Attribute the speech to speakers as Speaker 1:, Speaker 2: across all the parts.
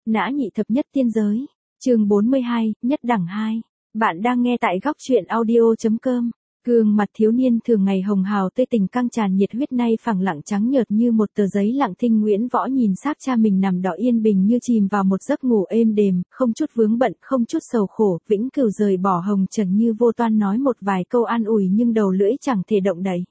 Speaker 1: Nã nhị thập nhất tiên giới. Chương 42, nhất đẳng 2. Bạn đang nghe tại góc truyện audio.com. Gương mặt thiếu niên thường ngày hồng hào tươi tình căng tràn nhiệt huyết nay phẳng lặng trắng nhợt như một tờ giấy lặng thinh. Nguyễn Võ nhìn xác cha mình nằm đỏ yên bình như chìm vào một giấc ngủ êm đềm, không chút vướng bận, không chút sầu khổ, vĩnh cửu rời bỏ hồng trần như vô toan nói một vài câu an ủi nhưng đầu lưỡi chẳng thể động đậy.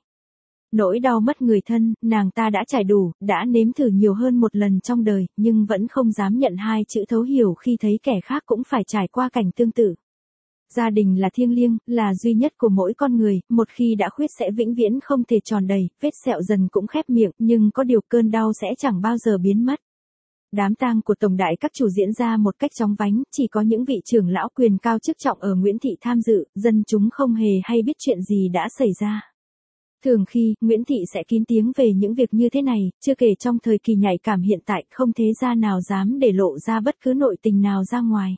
Speaker 1: Nỗi đau mất người thân, nàng ta đã trải đủ, đã nếm thử nhiều hơn một lần trong đời, nhưng vẫn không dám nhận hai chữ thấu hiểu khi thấy kẻ khác cũng phải trải qua cảnh tương tự. Gia đình là thiêng liêng, là duy nhất của mỗi con người, một khi đã khuyết sẽ vĩnh viễn không thể tròn đầy, vết sẹo dần cũng khép miệng, nhưng có điều cơn đau sẽ chẳng bao giờ biến mất. Đám tang của tổng đại các chủ diễn ra một cách chóng vánh, chỉ có những vị trưởng lão quyền cao chức trọng ở Nguyễn Thị tham dự, dân chúng không hề hay biết chuyện gì đã xảy ra. Thường khi, Nguyễn Thị sẽ kín tiếng về những việc như thế này, chưa kể trong thời kỳ nhạy cảm hiện tại, không thế gia nào dám để lộ ra bất cứ nội tình nào ra ngoài.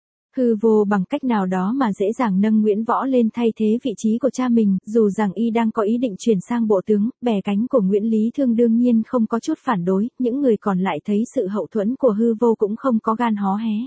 Speaker 1: Hư Vô bằng cách nào đó mà dễ dàng nâng Nguyễn Võ lên thay thế vị trí của cha mình, dù rằng y đang có ý định chuyển sang bộ tướng, bè cánh của Nguyễn Lý Thương đương nhiên không có chút phản đối, những người còn lại thấy sự hậu thuẫn của Hư Vô cũng không có gan hó hé.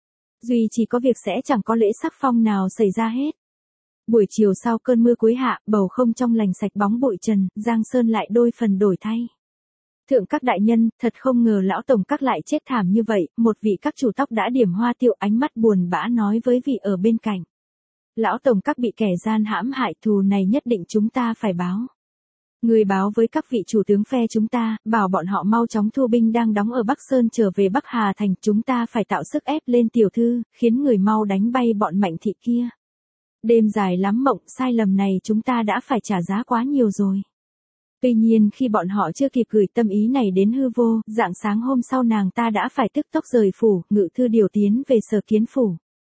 Speaker 1: Duy chỉ có việc sẽ chẳng có lễ sắc phong nào xảy ra hết. Buổi chiều sau cơn mưa cuối hạ, bầu không trong lành sạch bóng bụi trần, Giang Sơn lại đôi phần đổi thay. Thượng các đại nhân, thật không ngờ lão tổng các lại chết thảm như vậy, một vị các chủ tóc đã điểm hoa tiệu ánh mắt buồn bã nói với vị ở bên cạnh. Lão tổng các bị kẻ gian hãm hại, thù này nhất định chúng ta phải báo. Người báo với các vị chủ tướng phe chúng ta, bảo bọn họ mau chóng thu binh đang đóng ở Bắc Sơn trở về Bắc Hà Thành, chúng ta phải tạo sức ép lên tiểu thư, khiến người mau đánh bay bọn Mạnh Thị kia. Đêm dài lắm mộng, sai lầm này chúng ta đã phải trả giá quá nhiều rồi. Tuy nhiên khi bọn họ chưa kịp gửi tâm ý này đến Hư Vô, rạng sáng hôm sau nàng ta đã phải tức tốc rời phủ, ngự thư điều tiến về Sở Kiến phủ.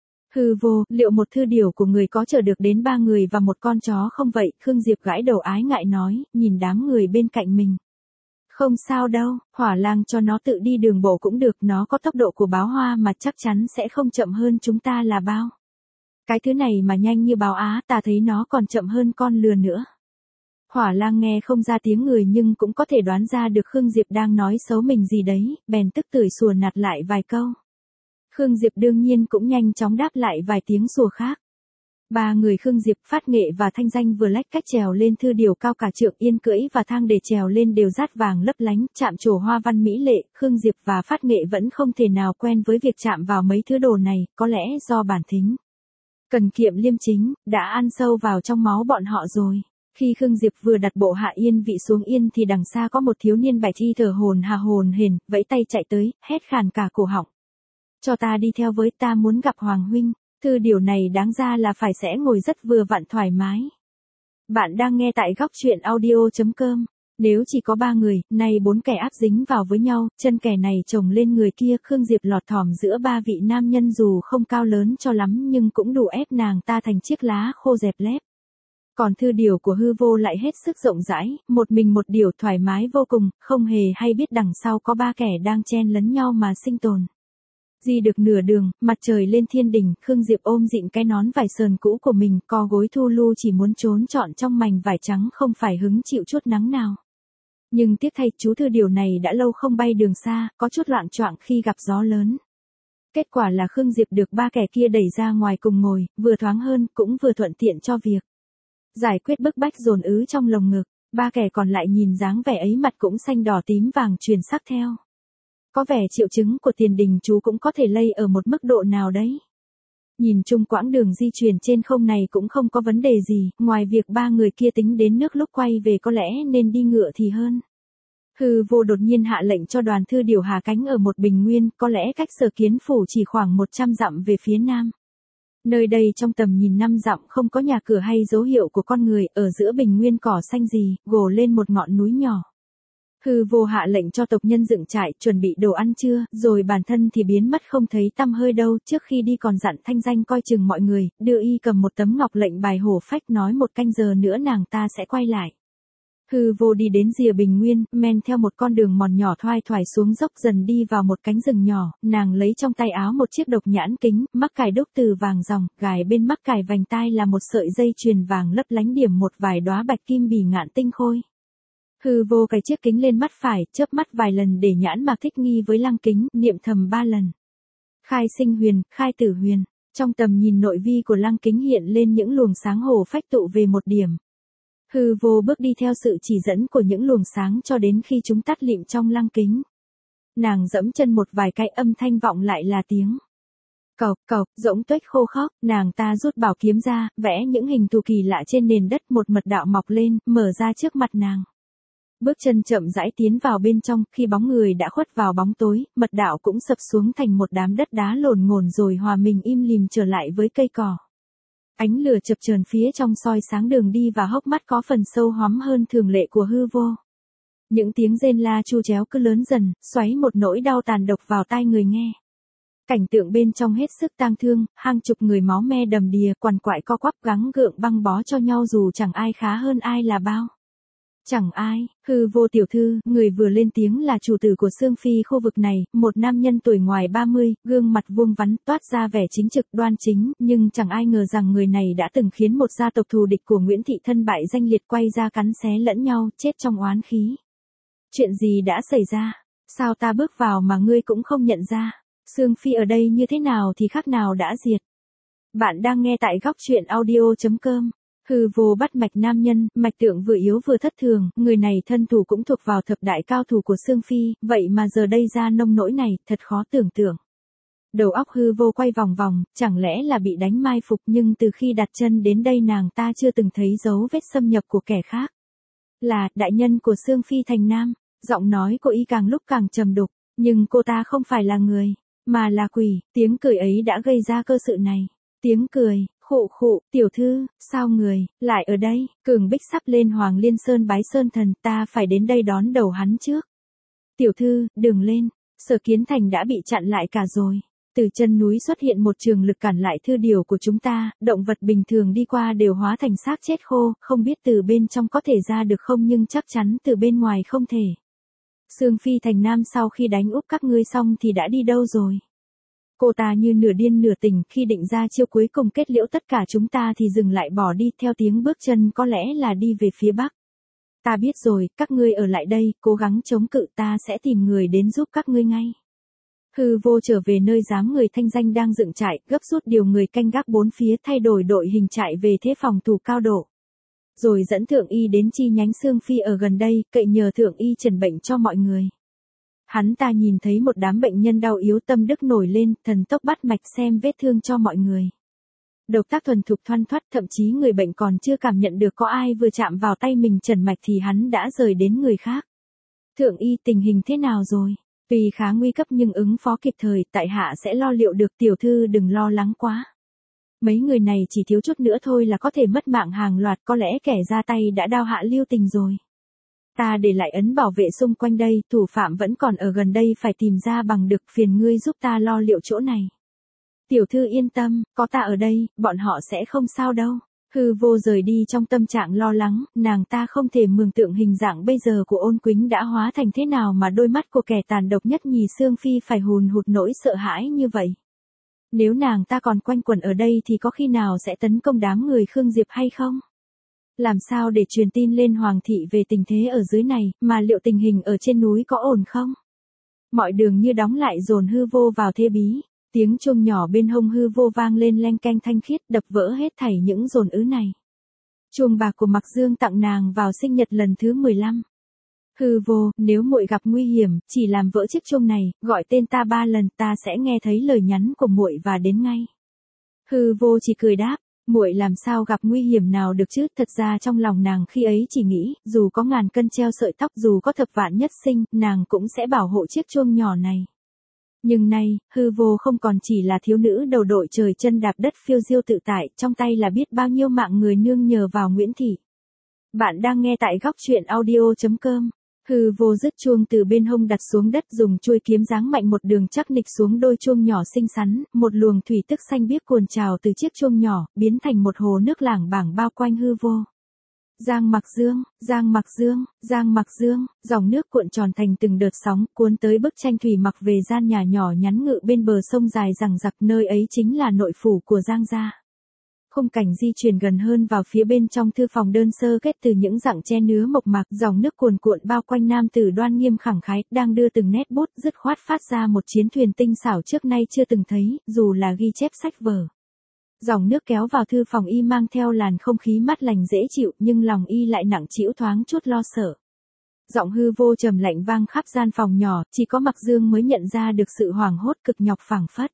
Speaker 1: Hư Vô, liệu một thư điều của người có chở được đến 3 người và một con chó không vậy? Khương Diệp gãi đầu ái ngại nói, nhìn đám người bên cạnh mình. Không sao đâu, Hỏa Lang cho nó tự đi đường bộ cũng được, nó có tốc độ của báo hoa mà chắc chắn sẽ không chậm hơn chúng ta là bao. Cái thứ này mà nhanh như báo á, ta thấy nó còn chậm hơn con lừa nữa. Hỏa Lang nghe không ra tiếng người nhưng cũng có thể đoán ra được Khương Diệp đang nói xấu mình gì đấy, bèn tức tưởi sủa nạt lại vài câu. Khương Diệp đương nhiên cũng nhanh chóng đáp lại vài tiếng sủa khác. 3 người Khương Diệp, Phát Nghệ và Thanh Danh vừa lách cách trèo lên thư điều cao cả trượng, Yên cưỡi và thang để trèo lên đều dát vàng lấp lánh, chạm trổ hoa văn mỹ lệ. Khương Diệp và Phát Nghệ vẫn không thể nào quen với việc chạm vào mấy thứ đồ này, có lẽ do bản tính cần kiệm liêm chính, đã ăn sâu vào trong máu bọn họ rồi. Khi Khương Diệp vừa đặt bộ hạ yên vị xuống yên thì đằng xa có một thiếu niên bạch y thở hồn hển, vẫy tay chạy tới, hét khàn cả cổ họng. Cho ta đi theo với, ta muốn gặp Hoàng huynh. Thư điều này đáng ra là phải sẽ ngồi rất vừa vặn thoải mái. Bạn đang nghe tại góc truyện audio.com. Nếu chỉ có 3 người, nay 4 kẻ áp dính vào với nhau, chân kẻ này chồng lên người kia, Khương Diệp lọt thỏm giữa 3 vị nam nhân dù không cao lớn cho lắm nhưng cũng đủ ép nàng ta thành chiếc lá khô dẹp lép. Còn thư điều của Hư Vô lại hết sức rộng rãi, một mình một điều thoải mái vô cùng, không hề hay biết đằng sau có 3 kẻ đang chen lấn nhau mà sinh tồn. Di được nửa đường, mặt trời lên thiên đỉnh, Khương Diệp ôm dịn cái nón vải sờn cũ của mình, co gối thu lu chỉ muốn trốn trọn trong mành vải trắng không phải hứng chịu chút nắng nào. Nhưng tiếc thay, chú thư điều này đã lâu không bay đường xa, có chút loạng choạng khi gặp gió lớn. Kết quả là Khương Diệp được 3 kẻ kia đẩy ra ngoài cùng ngồi, vừa thoáng hơn, cũng vừa thuận tiện cho việc giải quyết bức bách dồn ứ trong lồng ngực. 3 kẻ còn lại nhìn dáng vẻ ấy mặt cũng xanh đỏ tím vàng chuyển sắc theo. Có vẻ triệu chứng của Tiền Đình chú cũng có thể lây ở một mức độ nào đấy. Nhìn chung quãng đường di chuyển trên không này cũng không có vấn đề gì, ngoài việc 3 người kia tính đến nước lúc quay về có lẽ nên đi ngựa thì hơn. Hư Vô đột nhiên hạ lệnh cho đoàn thư điều hạ cánh ở một bình nguyên, có lẽ cách Sở Kiến phủ chỉ khoảng 100 dặm về phía nam. Nơi đây trong tầm nhìn 5 dặm không có nhà cửa hay dấu hiệu của con người, ở giữa bình nguyên cỏ xanh gì, gồ lên một ngọn núi nhỏ. Hư Vô hạ lệnh cho tộc nhân dựng trại, chuẩn bị đồ ăn trưa, rồi bản thân thì biến mất không thấy tăm hơi đâu, trước khi đi còn dặn Thanh Danh coi chừng mọi người, đưa y cầm một tấm ngọc lệnh bài hổ phách nói 1 canh giờ nữa nàng ta sẽ quay lại. Hư Vô đi đến rìa bình nguyên, men theo một con đường mòn nhỏ thoai thoải xuống dốc dần đi vào một cánh rừng nhỏ, nàng lấy trong tay áo một chiếc độc nhãn kính, mắc cài đúc từ vàng ròng, gài bên mắc cài vành tai là một sợi dây chuyền vàng lấp lánh điểm một vài đóa bạch kim bỉ ngạn tinh khôi. Hư Vô cài chiếc kính lên mắt phải, chớp mắt vài lần để nhãn mạc thích nghi với lăng kính, niệm thầm 3 lần. Khai sinh huyền, khai tử huyền. Trong tầm nhìn nội vi của lăng kính hiện lên những luồng sáng hổ phách tụ về một điểm. Hư vô bước đi theo sự chỉ dẫn của những luồng sáng cho đến khi chúng tắt lịm trong lăng kính. Nàng dẫm chân một vài cái, âm thanh vọng lại là tiếng cộc cộc, rỗng tuếch khô khốc. Nàng ta rút bảo kiếm ra, vẽ những hình thù kỳ lạ trên nền đất. Một mật đạo mọc lên, mở ra trước mặt nàng. Bước chân chậm rãi tiến vào bên trong, khi bóng người đã khuất vào bóng tối, mật đạo cũng sập xuống thành một đám đất đá lồn ngồn rồi hòa mình im lìm trở lại với cây cỏ. Ánh lửa chập chờn phía trong soi sáng đường đi và hốc mắt có phần sâu hoắm hơn thường lệ của hư vô. Những tiếng rên la chu chéo cứ lớn dần, xoáy một nỗi đau tàn độc vào tai người nghe. Cảnh tượng bên trong hết sức tang thương, hàng chục người máu me đầm đìa, quằn quại co quắp gắng gượng băng bó cho nhau dù chẳng ai khá hơn ai là bao. Chẳng ai. Hư vô tiểu thư, người vừa lên tiếng là chủ tử của Sương Phi khu vực này, một nam nhân tuổi ngoài 30, gương mặt vuông vắn, toát ra vẻ chính trực đoan chính, nhưng chẳng ai ngờ rằng người này đã từng khiến một gia tộc thù địch của Nguyễn Thị thân bại danh liệt, quay ra cắn xé lẫn nhau, chết trong oán khí. Chuyện gì đã xảy ra? Sao ta bước vào mà ngươi cũng không nhận ra? Sương Phi ở đây như thế nào thì khác nào đã diệt. Bạn đang nghe tại góc truyện audio.com. Hư vô bắt mạch nam nhân, mạch tượng vừa yếu vừa thất thường, người này thân thủ cũng thuộc vào thập đại cao thủ của Sương Phi, vậy mà giờ đây ra nông nỗi này, thật khó tưởng tượng. Đầu óc hư vô quay vòng vòng, chẳng lẽ là bị đánh mai phục, nhưng từ khi đặt chân đến đây nàng ta chưa từng thấy dấu vết xâm nhập của kẻ khác. Là, đại nhân của Sương Phi thành nam, giọng nói của y càng lúc càng trầm đục, nhưng cô ta không phải là người, mà là quỷ, tiếng cười ấy đã gây ra cơ sự này. Tiếng cười, khụ khụ, tiểu thư, sao người, lại ở đây, Cường Bích sắp lên Hoàng Liên Sơn bái sơn thần, ta phải đến đây đón đầu hắn trước. Tiểu thư, đừng lên, Sở Kiến Thành đã bị chặn lại cả rồi. Từ chân núi xuất hiện một trường lực cản lại thư điều của chúng ta, động vật bình thường đi qua đều hóa thành xác chết khô, không biết từ bên trong có thể ra được không nhưng chắc chắn từ bên ngoài không thể. Sương Phi thành nam sau khi đánh úp các ngươi xong thì đã đi đâu rồi? Cô ta như nửa điên nửa tỉnh, khi định ra chiêu cuối cùng kết liễu tất cả chúng ta thì dừng lại bỏ đi theo tiếng bước chân, có lẽ là đi về phía bắc. Ta biết rồi, các ngươi ở lại đây, cố gắng chống cự, ta sẽ tìm người đến giúp các ngươi ngay. Hư vô trở về nơi giám người thanh danh đang dựng trại, gấp rút điều người canh gác bốn phía, thay đổi đội hình trại về thế phòng thủ cao độ. Rồi dẫn Thượng Y đến chi nhánh Sương Phi ở gần đây, cậy nhờ Thượng Y trần bệnh cho mọi người. Hắn ta nhìn thấy một đám bệnh nhân đau yếu, tâm đức nổi lên, thần tốc bắt mạch xem vết thương cho mọi người. Động tác thuần thục thoăn thoắt, thậm chí người bệnh còn chưa cảm nhận được có ai vừa chạm vào tay mình trần mạch thì hắn đã rời đến người khác. Thượng Y, tình hình thế nào rồi? Tuy khá nguy cấp nhưng ứng phó kịp thời, tại hạ sẽ lo liệu được, tiểu thư đừng lo lắng quá. Mấy người này chỉ thiếu chút nữa thôi là có thể mất mạng hàng loạt, có lẽ kẻ ra tay đã đao hạ lưu tình rồi. Ta để lại ấn bảo vệ xung quanh đây, thủ phạm vẫn còn ở gần đây, phải tìm ra bằng được, phiền ngươi giúp ta lo liệu chỗ này. Tiểu thư yên tâm, có ta ở đây, bọn họ sẽ không sao đâu. Hư vô rời đi trong tâm trạng lo lắng, nàng ta không thể mường tượng hình dạng bây giờ của Ôn Quýnh đã hóa thành thế nào mà đôi mắt của kẻ tàn độc nhất nhì Sương Phi phải hùn hụt nỗi sợ hãi như vậy. Nếu nàng ta còn quanh quẩn ở đây thì có khi nào sẽ tấn công đám người Khương Diệp hay không? Làm sao để truyền tin lên Hoàng thị về tình thế ở dưới này, mà liệu tình hình ở trên núi có ổn không? Mọi đường như đóng lại, dồn hư vô vào thế bí. Tiếng chuông nhỏ bên hông hư vô vang lên leng keng thanh khiết, đập vỡ hết thảy những dồn ứ này. Chuông bạc của Mặc Dương tặng nàng vào sinh nhật lần thứ 15. Hư vô, nếu muội gặp nguy hiểm, chỉ làm vỡ chiếc chuông này, gọi tên ta 3 lần, ta sẽ nghe thấy lời nhắn của muội và đến ngay. Hư vô chỉ cười đáp, muội làm sao gặp nguy hiểm nào được chứ? Thật ra trong lòng nàng khi ấy chỉ nghĩ, dù có ngàn cân treo sợi tóc, dù có thập vạn nhất sinh, nàng cũng sẽ bảo hộ chiếc chuông nhỏ này. Nhưng nay, hư vô không còn chỉ là thiếu nữ đầu đội trời chân đạp đất phiêu diêu tự tại, trong tay là biết bao nhiêu mạng người nương nhờ vào Nguyễn Thị. Bạn đang nghe tại góc truyện audio.com. Hư vô dứt chuông từ bên hông đặt xuống đất, dùng chuôi kiếm giáng mạnh một đường chắc nịch xuống đôi chuông nhỏ xinh xắn, một luồng thủy tức xanh biếc cuồn trào từ chiếc chuông nhỏ, biến thành một hồ nước lảng bảng bao quanh hư vô. Giang Mặc Dương, Giang Mặc Dương, Giang Mặc Dương, dòng nước cuộn tròn thành từng đợt sóng, cuốn tới bức tranh thủy mặc về gian nhà nhỏ nhắn ngự bên bờ sông dài rằng rặc, nơi ấy chính là nội phủ của Giang gia. Khung cảnh di chuyển gần hơn vào phía bên trong thư phòng đơn sơ kết từ những rặng tre nứa mộc mạc, dòng nước cuồn cuộn bao quanh nam tử đoan nghiêm khẳng khái, đang đưa từng nét bút dứt khoát phát ra một chiến thuyền tinh xảo trước nay chưa từng thấy, dù là ghi chép sách vở. Dòng nước kéo vào thư phòng y mang theo làn không khí mát lành dễ chịu, nhưng lòng y lại nặng trĩu thoáng chút lo sợ. Giọng hư vô trầm lạnh vang khắp gian phòng nhỏ, chỉ có Mặc Dương mới nhận ra được sự hoảng hốt cực nhọc phảng phất.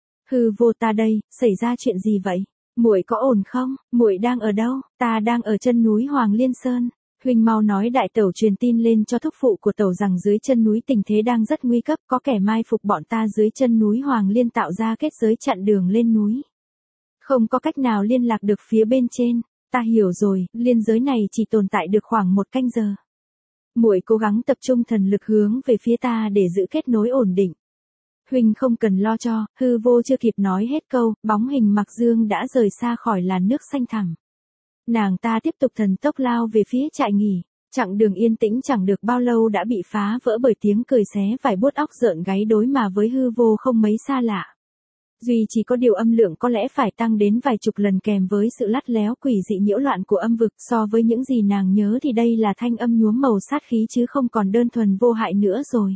Speaker 1: Hư vô, ta đây, xảy ra chuyện gì vậy? Muội có ổn không? Muội đang ở đâu? Ta đang ở chân núi Hoàng Liên Sơn. Huynh mau nói đại tẩu truyền tin lên cho thúc phụ của tẩu rằng dưới chân núi tình thế đang rất nguy cấp, có kẻ mai phục bọn ta dưới chân núi Hoàng Liên tạo ra kết giới chặn đường lên núi. Không có cách nào liên lạc được phía bên trên. Ta hiểu rồi, liên giới này chỉ tồn tại được khoảng 1 canh giờ. Muội cố gắng tập trung thần lực hướng về phía ta để giữ kết nối ổn định. Huynh không cần lo cho, hư vô chưa kịp nói hết câu, bóng hình Mặc Dương đã rời xa khỏi làn nước xanh thẳm. Nàng ta tiếp tục thần tốc lao về phía trại nghỉ, chặng đường yên tĩnh chẳng được bao lâu đã bị phá vỡ bởi tiếng cười xé vài buốt óc rợn gáy đối mà với hư vô không mấy xa lạ. Duy chỉ có điều âm lượng có lẽ phải tăng đến vài chục lần kèm với sự lắt léo quỷ dị nhiễu loạn của âm vực, so với những gì nàng nhớ thì đây là thanh âm nhuốm màu sát khí chứ không còn đơn thuần vô hại nữa rồi.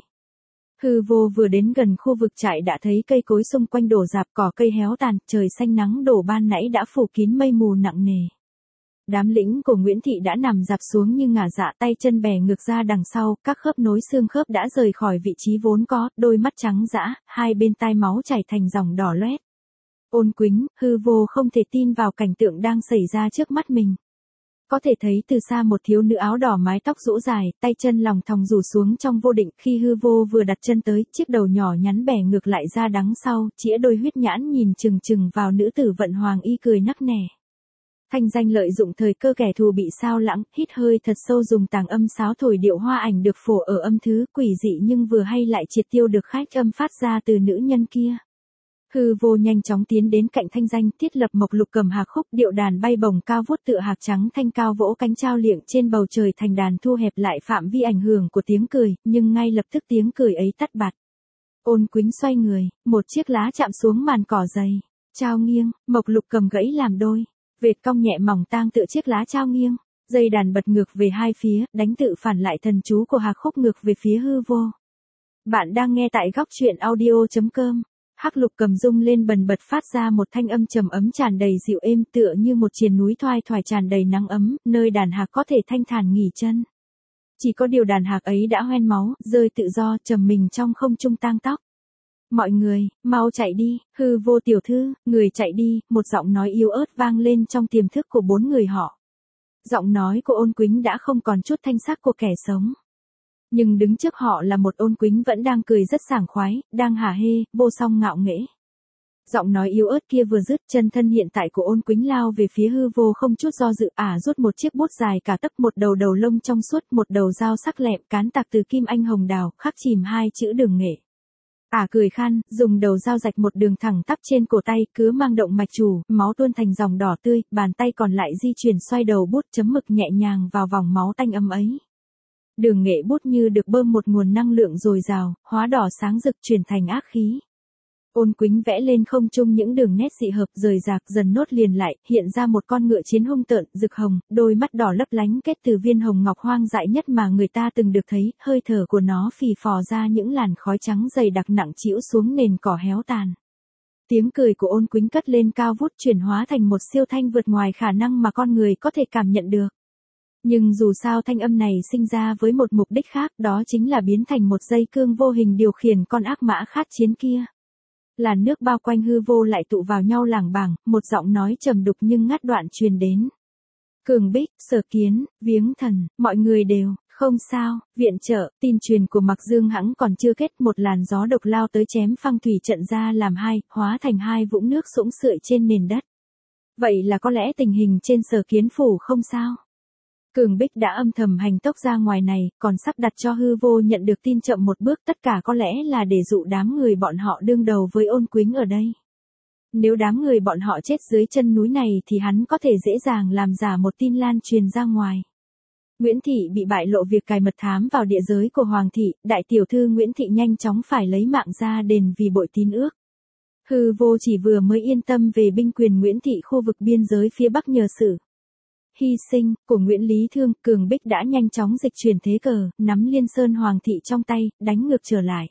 Speaker 1: Hư vô vừa đến gần khu vực trại đã thấy cây cối xung quanh đổ rạp, cỏ cây héo tàn, trời xanh nắng đổ ban nãy đã phủ kín mây mù nặng nề. Đám lĩnh của Nguyễn Thị đã nằm dạp xuống như ngả dạ, tay chân bè ngược ra đằng sau, các khớp nối xương khớp đã rời khỏi vị trí vốn có, đôi mắt trắng dã, hai bên tai máu chảy thành dòng đỏ loét. Ôn Quýnh, hư vô không thể tin vào cảnh tượng đang xảy ra trước mắt mình. Có thể thấy từ xa một thiếu nữ áo đỏ mái tóc rũ dài, tay chân lòng thòng rủ xuống trong vô định, khi hư vô vừa đặt chân tới, chiếc đầu nhỏ nhắn bẻ ngược lại ra đằng sau, chĩa đôi huyết nhãn nhìn chừng chừng vào nữ tử vận hoàng y cười nắc nẻ. Thanh Danh lợi dụng thời cơ kẻ thù bị sao lãng, hít hơi thật sâu dùng tàng âm sáo thổi điệu hoa ảnh được phổ ở âm thứ, quỷ dị nhưng vừa hay lại triệt tiêu được khách âm phát ra từ nữ nhân kia. Hư vô nhanh chóng tiến đến cạnh Thanh Danh, thiết lập mộc lục cầm hạc khúc, điệu đàn bay bổng cao vút tựa hạc trắng thanh cao vỗ cánh trao liệng trên bầu trời thành đàn thu hẹp lại phạm vi ảnh hưởng của tiếng cười, nhưng ngay lập tức tiếng cười ấy tắt bạt. Ôn Quýnh xoay người, một chiếc lá chạm xuống màn cỏ dày, trao nghiêng, mộc lục cầm gãy làm đôi, vệt cong nhẹ mỏng tang tựa chiếc lá trao nghiêng, dây đàn bật ngược về hai phía, đánh tự phản lại thần chú của hạc khúc ngược về phía hư vô. Bạn đang nghe tại góc truyện audio.com. Hắc lục cầm rung lên bần bật phát ra một thanh âm trầm ấm tràn đầy dịu êm tựa như một triền núi thoai thoải tràn đầy nắng ấm, nơi đàn hạc có thể thanh thản nghỉ chân. Chỉ có điều đàn hạc ấy đã hoen máu, rơi tự do, trầm mình trong không trung tang tóc. Mọi người, mau chạy đi, hư vô tiểu thư, người chạy đi, một giọng nói yếu ớt vang lên trong tiềm thức của 4 người họ. Giọng nói của Ôn Quýnh đã không còn chút thanh sắc của kẻ sống. Nhưng đứng trước họ là một Ôn Quýnh vẫn đang cười rất sảng khoái, đang hả hê, vô song ngạo nghễ. Giọng nói yếu ớt kia vừa dứt, chân thân hiện tại của Ôn Quýnh lao về phía hư vô không chút do dự, rút một chiếc bút dài cả tấc, một đầu đầu lông trong suốt, một đầu dao sắc lẹm cán tạc từ kim anh hồng đào, khắc chìm 2 chữ đường nghệ. Cười khan, dùng đầu dao rạch một đường thẳng tắp trên cổ tay, cứ mang động mạch chủ, máu tuôn thành dòng đỏ tươi, bàn tay còn lại di chuyển xoay đầu bút chấm mực nhẹ nhàng vào vòng máu tanh âm ấy. Đường nghệ bút như được bơm một nguồn năng lượng dồi dào, hóa đỏ sáng rực chuyển thành ác khí. Ôn Quýnh vẽ lên không trung những đường nét dị hợp rời rạc dần nốt liền lại, hiện ra một con ngựa chiến hung tợn, rực hồng, đôi mắt đỏ lấp lánh kết từ viên hồng ngọc hoang dại nhất mà người ta từng được thấy, hơi thở của nó phì phò ra những làn khói trắng dày đặc nặng trĩu xuống nền cỏ héo tàn. Tiếng cười của Ôn Quýnh cất lên cao vút chuyển hóa thành một siêu thanh vượt ngoài khả năng mà con người có thể cảm nhận được. Nhưng dù sao thanh âm này sinh ra với một mục đích khác, đó chính là biến thành một dây cương vô hình điều khiển con ác mã khát chiến kia. Làn nước bao quanh hư vô lại tụ vào nhau lảng bảng, một giọng nói trầm đục nhưng ngắt đoạn truyền đến. Cường Bích, Sở Kiến, Viếng Thần, mọi người đều, không sao, viện trợ, tin truyền của Mặc Dương hẵng còn chưa kết, một làn gió độc lao tới chém phăng thủy trận ra làm hai, hóa thành 2 vũng nước sũng sượi trên nền đất. Vậy là có lẽ tình hình trên Sở Kiến phủ không sao. Cường Bích đã âm thầm hành tốc ra ngoài này, còn sắp đặt cho hư vô nhận được tin chậm một bước, tất cả có lẽ là để dụ đám người bọn họ đương đầu với Ôn Quýnh ở đây. Nếu đám người bọn họ chết dưới chân núi này thì hắn có thể dễ dàng làm giả một tin lan truyền ra ngoài. Nguyễn Thị bị bại lộ việc cài mật thám vào địa giới của Hoàng Thị, đại tiểu thư Nguyễn Thị nhanh chóng phải lấy mạng ra đền vì bội tín ước. Hư vô chỉ vừa mới yên tâm về binh quyền Nguyễn Thị khu vực biên giới phía Bắc nhờ sự hy sinh của Nguyễn Lý Thương, Cường Bích đã nhanh chóng dịch chuyển thế cờ, nắm Liên Sơn Hoàng thị trong tay, đánh ngược trở lại.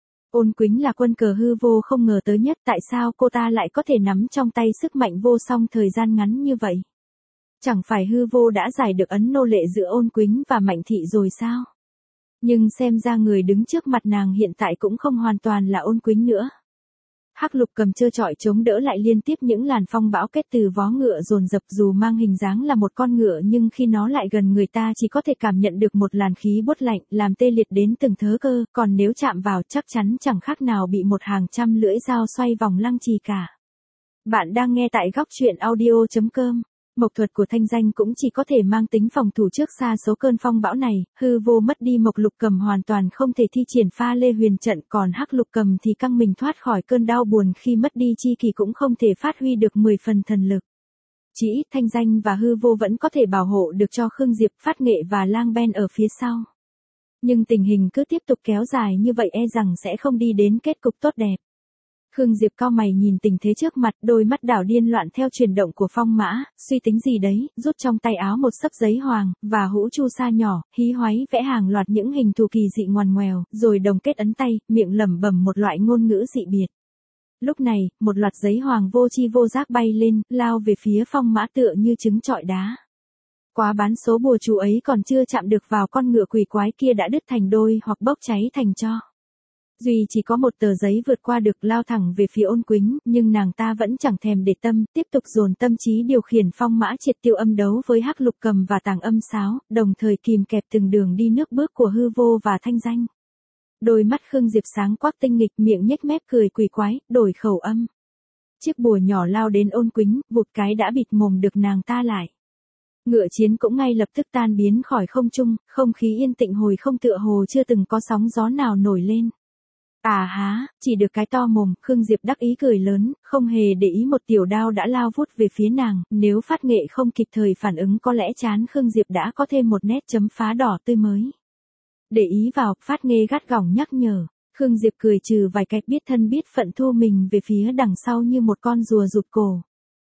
Speaker 1: Ôn Quýnh là quân cờ hư vô không ngờ tới nhất, tại sao cô ta lại có thể nắm trong tay sức mạnh vô song thời gian ngắn như vậy? Chẳng phải hư vô đã giải được ấn nô lệ giữa Ôn Quýnh và Mạnh thị rồi sao? Nhưng xem ra người đứng trước mặt nàng hiện tại cũng không hoàn toàn là Ôn Quýnh nữa. Hắc Lục Cầm trơ trọi chống đỡ lại liên tiếp những làn phong bão kết từ vó ngựa dồn dập, dù mang hình dáng là một con ngựa nhưng khi nó lại gần người ta chỉ có thể cảm nhận được một làn khí buốt lạnh, làm tê liệt đến từng thớ cơ, còn nếu chạm vào chắc chắn chẳng khác nào bị một hàng trăm lưỡi dao xoay vòng lăng trì cả. Bạn đang nghe tại góc truyện audio.com. Mộc thuật của Thanh Danh cũng chỉ có thể mang tính phòng thủ trước xa số cơn phong bão này, hư vô mất đi Mộc Lục Cầm hoàn toàn không thể thi triển pha lê huyền trận, còn Hắc Lục Cầm thì căng mình thoát khỏi cơn đau buồn khi mất đi chi kỷ cũng không thể phát huy được 10 phần thần lực. Chỉ ít Thanh Danh và hư vô vẫn có thể bảo hộ được cho Khương Diệp, Phát Nghệ và Lang Ben ở phía sau. Nhưng tình hình cứ tiếp tục kéo dài như vậy e rằng sẽ không đi đến kết cục tốt đẹp. Khương Diệp cau mày nhìn tình thế trước mặt, đôi mắt đảo điên loạn theo chuyển động của phong mã, suy tính gì đấy, rút trong tay áo một xấp giấy hoàng, và hũ chu sa nhỏ, hí hoáy vẽ hàng loạt những hình thù kỳ dị ngoằn ngoèo, rồi đồng kết ấn tay, miệng lẩm bẩm một loại ngôn ngữ dị biệt. Lúc này, một loạt giấy hoàng vô chi vô giác bay lên, lao về phía phong mã tựa như trứng trọi đá. Quá bán số bùa chú ấy còn chưa chạm được vào con ngựa quỷ quái kia đã đứt thành đôi hoặc bốc cháy thành tro. Duy chỉ có một tờ giấy vượt qua được, lao thẳng về phía Ôn Quýnh, nhưng nàng ta vẫn chẳng thèm để tâm, tiếp tục dồn tâm trí điều khiển phong mã triệt tiêu âm đấu với Hắc Lục Cầm và tàng âm sáo, đồng thời kìm kẹp từng đường đi nước bước của hư vô và Thanh Danh. Đôi mắt Khương Diệp sáng quắc tinh nghịch, miệng nhếch mép cười quỷ quái, đổi khẩu âm. Chiếc bùa nhỏ lao đến Ôn Quýnh, vụt cái đã bịt mồm được nàng ta lại. Ngựa chiến cũng ngay lập tức tan biến khỏi không trung, không khí yên tĩnh hồi không, tựa hồ chưa từng có sóng gió nào nổi lên. À há, chỉ được cái to mồm, Khương Diệp đắc ý cười lớn, không hề để ý một tiểu đao đã lao vút về phía nàng, nếu Phát Nghệ không kịp thời phản ứng có lẽ trán Khương Diệp đã có thêm một nét chấm phá đỏ tươi mới. Để ý vào, Phát Nghệ gắt gỏng nhắc nhở, Khương Diệp cười trừ vài cái, biết thân biết phận thu mình về phía đằng sau như một con rùa rụt cổ.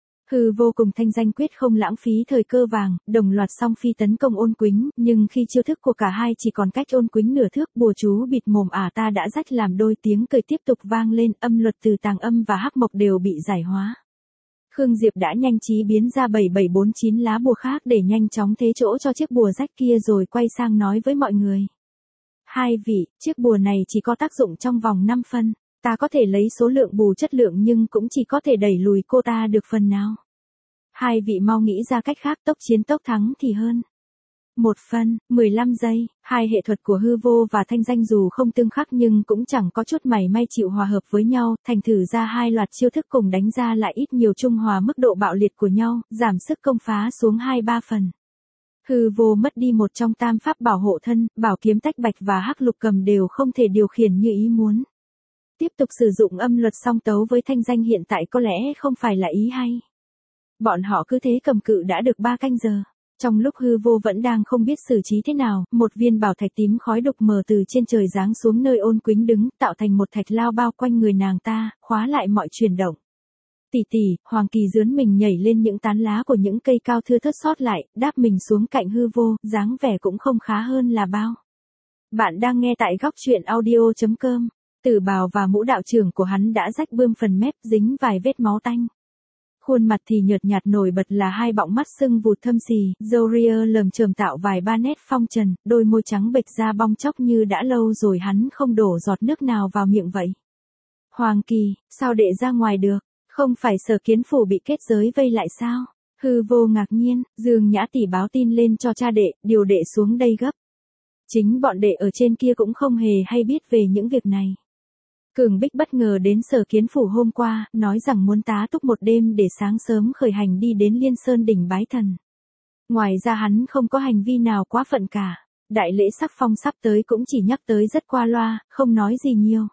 Speaker 1: Hư vô cùng Thanh Danh quyết không lãng phí thời cơ vàng, đồng loạt song phi tấn công Ôn Quýnh, nhưng khi chiêu thức của cả hai chỉ còn cách Ôn Quýnh nửa thước, bùa chú bịt mồm ta đã rách làm đôi, tiếng cười tiếp tục vang lên, âm luật từ tàng âm và hắc mộc đều bị giải hóa. Khương Diệp đã nhanh trí biến ra 7749 lá bùa khác để nhanh chóng thế chỗ cho chiếc bùa rách kia rồi quay sang nói với mọi người. Hai vị, chiếc bùa này chỉ có tác dụng trong vòng 5 phân. Ta có thể lấy số lượng bù chất lượng nhưng cũng chỉ có thể đẩy lùi cô ta được phần nào. Hai vị mau nghĩ ra cách khác, tốc chiến tốc thắng thì hơn. 1 phân, 15 giây, hai hệ thuật của hư vô và Thanh Danh dù không tương khắc nhưng cũng chẳng có chút mảy may chịu hòa hợp với nhau, thành thử ra hai loạt chiêu thức cùng đánh ra lại ít nhiều trung hòa mức độ bạo liệt của nhau, giảm sức công phá xuống 2-3 phần. Hư vô mất đi một trong tam pháp bảo hộ thân, bảo kiếm tách bạch và Hắc Lục Cầm đều không thể điều khiển như ý muốn. Tiếp tục sử dụng âm luật song tấu với Thanh Danh hiện tại có lẽ không phải là ý hay. Bọn họ cứ thế cầm cự đã được 3 canh giờ. Trong lúc hư vô vẫn đang không biết xử trí thế nào, một viên bảo thạch tím khói đục mờ từ trên trời giáng xuống nơi Ôn Quýnh đứng, tạo thành một thạch lao bao quanh người nàng ta, khóa lại mọi chuyển động. Tỷ tỷ, Hoàng Kỳ dướn mình nhảy lên những tán lá của những cây cao thưa thớt sót lại, đáp mình xuống cạnh hư vô, dáng vẻ cũng không khá hơn là bao. Bạn đang nghe tại góc truyện audio.com. Tử bào và mũ đạo trưởng của hắn đã rách bươm phần mép, dính vài vết máu tanh. Khuôn mặt thì nhợt nhạt, nổi bật là hai bọng mắt sưng vụt thâm xì, râu ria lởm chởm tạo vài ba nét phong trần, đôi môi trắng bệch da bong chóc như đã lâu rồi hắn không đổ giọt nước nào vào miệng vậy. Hoàng Kỳ, sao đệ ra ngoài được? Không phải Sở Kiến phủ bị kết giới vây lại sao? Hư vô ngạc nhiên, Dương Nhã tỷ báo tin lên cho cha đệ, điều đệ xuống đây gấp. Chính bọn đệ ở trên kia cũng không hề hay biết về những việc này. Cường Bích bất ngờ đến Sở Kiến phủ hôm qua, nói rằng muốn tá túc một đêm để sáng sớm khởi hành đi đến Liên Sơn đỉnh bái thần. Ngoài ra hắn không có hành vi nào quá phận cả. Đại lễ sắc phong sắp tới cũng chỉ nhắc tới rất qua loa, không nói gì nhiều.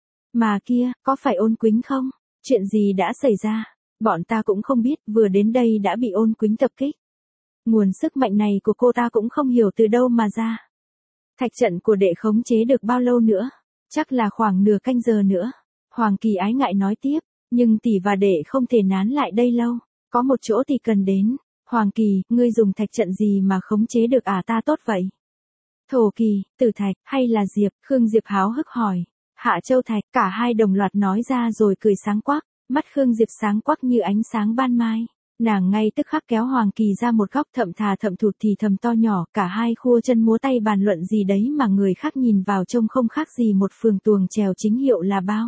Speaker 1: Mà kia, có phải Ôn Quýnh không? Chuyện gì đã xảy ra? Bọn ta cũng không biết, vừa đến đây đã bị Ôn Quýnh tập kích. Nguồn sức mạnh này của cô ta cũng không hiểu từ đâu mà ra. Thạch trận của đệ khống chế được bao lâu nữa? Chắc là khoảng nửa canh giờ nữa. Hoàng Kỳ ái ngại nói tiếp, Nhưng tỷ và đệ không thể nán lại đây lâu, có một chỗ tỷ cần đến. Hoàng Kỳ, ngươi dùng thạch trận gì mà khống chế được ta tốt vậy? Thổ Kỳ, Tử Thạch, hay là Diệp? Khương Diệp háo hức hỏi. Hạ Châu Thạch, cả hai đồng loạt nói ra rồi cười sáng quắc, mắt Khương Diệp sáng quắc như ánh sáng ban mai. Nàng ngay tức khắc kéo Hoàng Kỳ ra một góc thậm thà thậm thụt thì thầm to nhỏ, cả hai khua chân múa tay bàn luận gì đấy mà người khác nhìn vào trông không khác gì một phường tuồng chèo chính hiệu là bao.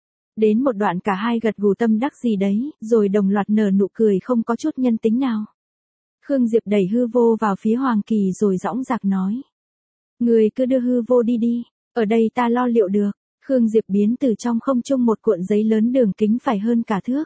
Speaker 1: Đến một đoạn cả hai gật gù tâm đắc gì đấy, rồi đồng loạt nở nụ cười không có chút nhân tính nào. Khương Diệp đẩy hư vô vào phía Hoàng Kỳ rồi dõng dạc nói. Người cứ đưa hư vô đi đi, ở đây ta lo liệu được. Khương Diệp biến từ trong không trung một cuộn giấy lớn đường kính phải hơn cả thước.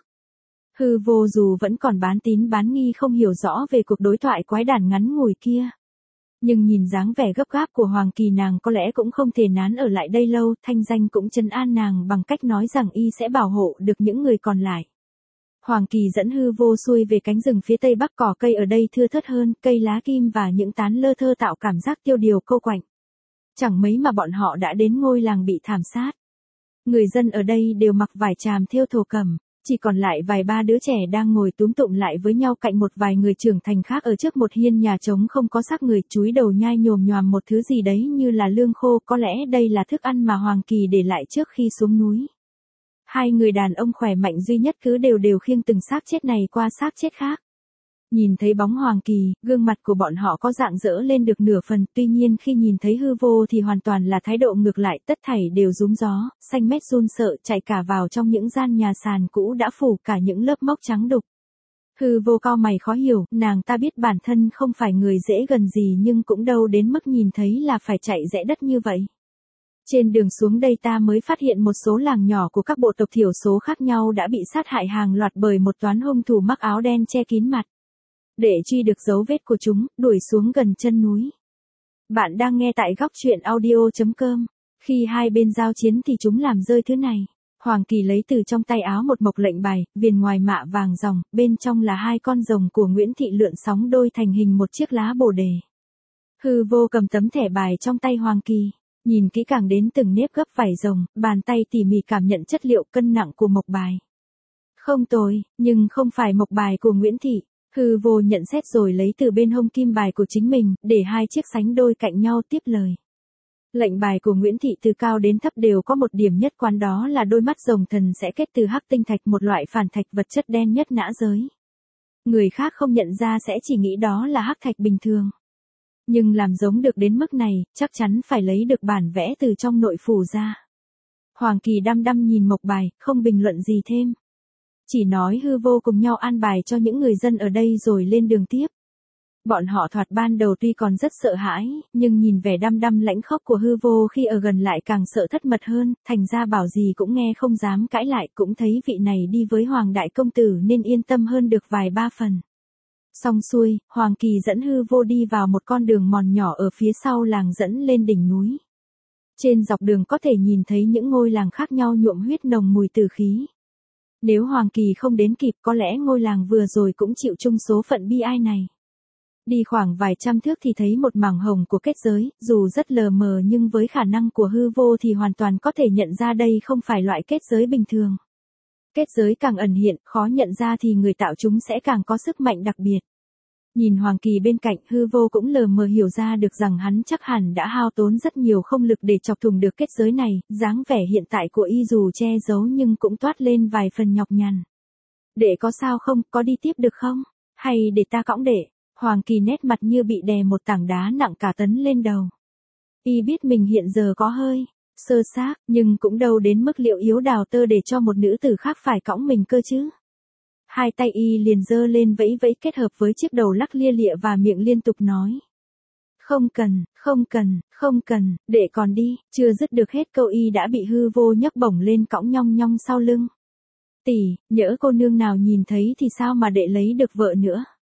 Speaker 1: Hư vô dù vẫn còn bán tín bán nghi không hiểu rõ về cuộc đối thoại quái đản ngắn ngủi kia. Nhưng nhìn dáng vẻ gấp gáp của Hoàng Kỳ nàng có lẽ cũng không thể nán ở lại đây lâu, thanh danh cũng trấn an nàng bằng cách nói rằng y sẽ bảo hộ được những người còn lại. Hoàng Kỳ dẫn hư vô xuôi về cánh rừng phía tây bắc, cỏ cây ở đây thưa thớt hơn, cây lá kim và những tán lơ thơ tạo cảm giác tiêu điều câu quạnh. Chẳng mấy mà bọn họ đã đến ngôi làng bị thảm sát. Người dân ở đây đều mặc vải tràm thêu thổ cẩm, chỉ còn lại vài ba đứa trẻ đang ngồi túm tụm lại với nhau cạnh một vài người trưởng thành khác ở trước một hiên nhà trống không có xác người, chúi đầu nhai nhồm nhoàm một thứ gì đấy như là lương khô, có lẽ đây là thức ăn mà Hoàng Kỳ để lại trước khi xuống núi. Hai người đàn ông khỏe mạnh duy nhất cứ đều khiêng từng xác chết này qua xác chết khác. Nhìn thấy bóng Hoàng Kỳ, gương mặt của bọn họ có dạng dỡ lên được nửa phần, tuy nhiên khi nhìn thấy hư vô thì hoàn toàn là thái độ ngược lại, tất thảy đều rúm gió, xanh mét run sợ chạy cả vào trong những gian nhà sàn cũ đã phủ cả những lớp mốc trắng đục. Hư vô cau mày khó hiểu, nàng ta biết bản thân không phải người dễ gần gì nhưng cũng đâu đến mức nhìn thấy là phải chạy rẽ đất như vậy. Trên đường xuống đây ta mới phát hiện một số làng nhỏ của các bộ tộc thiểu số khác nhau đã bị sát hại hàng loạt bởi một toán hung thủ mặc áo đen che kín mặt. Để truy được dấu vết của chúng, đuổi xuống gần chân núi. Bạn đang nghe tại góc truyện audio.com. Khi hai bên giao chiến thì chúng làm rơi thứ này. Hoàng Kỳ lấy từ trong tay áo một mộc lệnh bài, viền ngoài mạ vàng ròng, bên trong là hai con rồng của Nguyễn Thị lượn sóng đôi thành hình một chiếc lá bồ đề. Hư vô cầm tấm thẻ bài trong tay Hoàng Kỳ, nhìn kỹ càng đến từng nếp gấp vảy rồng, bàn tay tỉ mỉ cảm nhận chất liệu cân nặng của mộc bài. Không tồi, nhưng không phải mộc bài của Nguyễn Thị. Hư vô nhận xét rồi lấy từ bên hông kim bài của chính mình, để hai chiếc sánh đôi cạnh nhau tiếp lời. Lệnh bài của Nguyễn Thị từ cao đến thấp đều có một điểm nhất quán, đó là đôi mắt rồng thần sẽ kết từ hắc tinh thạch, một loại phản thạch vật chất đen nhất nã giới. Người khác không nhận ra sẽ chỉ nghĩ đó là hắc thạch bình thường. Nhưng làm giống được đến mức này, chắc chắn phải lấy được bản vẽ từ trong nội phủ ra. Hoàng Kỳ đăm đăm nhìn mộc bài, không bình luận gì thêm. Chỉ nói hư vô cùng nhau an bài cho những người dân ở đây rồi lên đường tiếp. Bọn họ thoạt ban đầu tuy còn rất sợ hãi, nhưng nhìn vẻ đăm đăm lãnh khốc của hư vô khi ở gần lại càng sợ thất mật hơn, thành ra bảo gì cũng nghe không dám cãi lại, cũng thấy vị này đi với Hoàng đại công tử nên yên tâm hơn được vài ba phần. Xong xuôi, Hoàng Kỳ dẫn hư vô đi vào một con đường mòn nhỏ ở phía sau làng dẫn lên đỉnh núi. Trên dọc đường có thể nhìn thấy những ngôi làng khác nhau nhuộm huyết nồng mùi tử khí. Nếu Hoàng Kỳ không đến kịp có lẽ ngôi làng vừa rồi cũng chịu chung số phận bi ai này. Đi khoảng vài trăm thước thì thấy một mảng hồng của kết giới, dù rất lờ mờ nhưng với khả năng của hư vô thì hoàn toàn có thể nhận ra đây không phải loại kết giới bình thường. Kết giới càng ẩn hiện, khó nhận ra thì người tạo chúng sẽ càng có sức mạnh đặc biệt. Nhìn Hoàng Kỳ bên cạnh, hư vô cũng lờ mờ hiểu ra được rằng hắn chắc hẳn đã hao tốn rất nhiều không lực để chọc thủng được kết giới này, dáng vẻ hiện tại của y dù che giấu nhưng cũng toát lên vài phần nhọc nhằn. Đệ có sao không, có đi tiếp được không? Hay để ta cõng đệ? Hoàng Kỳ nét mặt như bị đè một tảng đá nặng cả tấn lên đầu. Y biết mình hiện giờ có hơi sơ xác, nhưng cũng đâu đến mức liệu yếu đào tơ để cho một nữ tử khác phải cõng mình cơ chứ. Hai tay y liền giơ lên vẫy vẫy kết hợp với chiếc đầu lắc lia lịa và miệng liên tục nói. Không cần, không cần, không cần, đệ còn đi, chưa dứt được hết câu y đã bị hư vô nhấc bổng lên cõng nhong nhong sau lưng. Tỷ, nhỡ cô nương nào nhìn thấy thì sao mà đệ lấy được vợ nữa.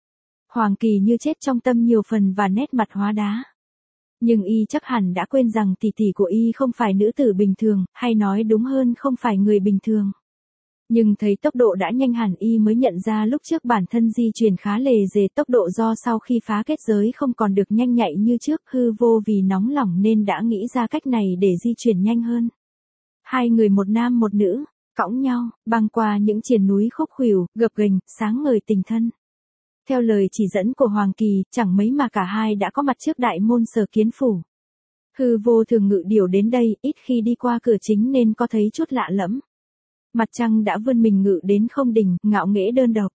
Speaker 1: Hoàng Kỳ như chết trong tâm nhiều phần và nét mặt hóa đá. Nhưng y chắc hẳn đã quên rằng tỷ tỷ của y không phải nữ tử bình thường, hay nói đúng hơn không phải người bình thường. Nhưng thấy tốc độ đã nhanh hẳn y mới nhận ra lúc trước bản thân di chuyển khá lề dề, tốc độ do sau khi phá kết giới không còn được nhanh nhạy như trước, hư vô vì nóng lòng nên đã nghĩ ra cách này để di chuyển nhanh hơn. Hai người một nam một nữ, cõng nhau, băng qua những triền núi khúc khuỷu, gập ghềnh, sáng ngời tình thân. Theo lời chỉ dẫn của Hoàng Kỳ, chẳng mấy mà cả hai đã có mặt trước đại môn Sở Kiến phủ. Hư Vô thường ngự điểu đến đây, ít khi đi qua cửa chính nên có thấy chút lạ lẫm. Mặt trăng đã vươn mình ngự đến không đỉnh, ngạo nghễ đơn độc.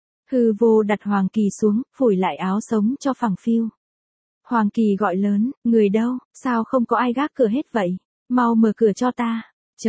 Speaker 1: Hư Vô đặt Hoàng Kỳ xuống, phủi lại áo sống cho phẳng phiu. Hoàng Kỳ gọi lớn, người đâu, sao không có ai gác cửa hết vậy? Mau mở cửa cho ta.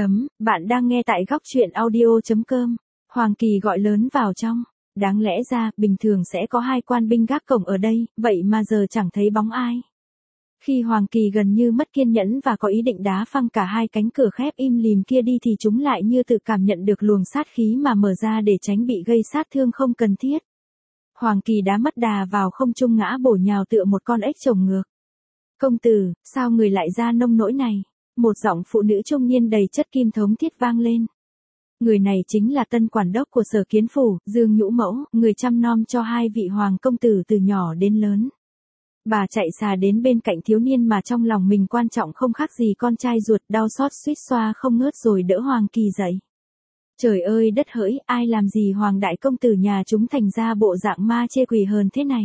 Speaker 1: Bạn đang nghe tại góc truyện audio.com. Hoàng Kỳ gọi lớn vào trong. Đáng lẽ ra, bình thường sẽ có hai quan binh gác cổng ở đây, vậy mà giờ chẳng thấy bóng ai. Khi Hoàng Kỳ gần như mất kiên nhẫn và có ý định đá phăng cả hai cánh cửa khép im lìm kia đi thì chúng lại như tự cảm nhận được luồng sát khí mà mở ra để tránh bị gây sát thương không cần thiết. Hoàng Kỳ đã mất đà vào không trung ngã bổ nhào tựa một con ếch chồng ngược. Công tử, sao người lại ra nông nỗi này? Một giọng phụ nữ trung niên đầy chất kim thống thiết vang lên. Người này chính là tân quản đốc của Sở Kiến phủ, Dương Nhũ Mẫu, người chăm nom cho hai vị hoàng công tử từ nhỏ đến lớn. Bà chạy xà đến bên cạnh thiếu niên mà trong lòng mình quan trọng không khác gì con trai ruột, đau xót suýt xoa không ngớt rồi đỡ Hoàng Kỳ dậy. Trời ơi đất hỡi, ai làm gì Hoàng đại công tử nhà chúng thành ra bộ dạng ma chê quỷ hờn thế này.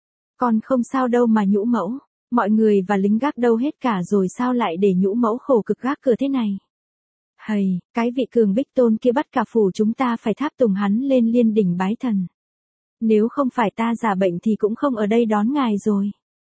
Speaker 1: Con không sao đâu mà Nhũ Mẫu, mọi người và lính gác đâu hết cả rồi sao lại để Nhũ Mẫu khổ cực gác cửa thế này. Hầy, cái vị Cường Bích Tôn kia bắt cả phủ chúng ta phải tháp tùng hắn lên liên đỉnh bái thần. Nếu không phải ta giả bệnh thì cũng không ở đây đón ngài rồi.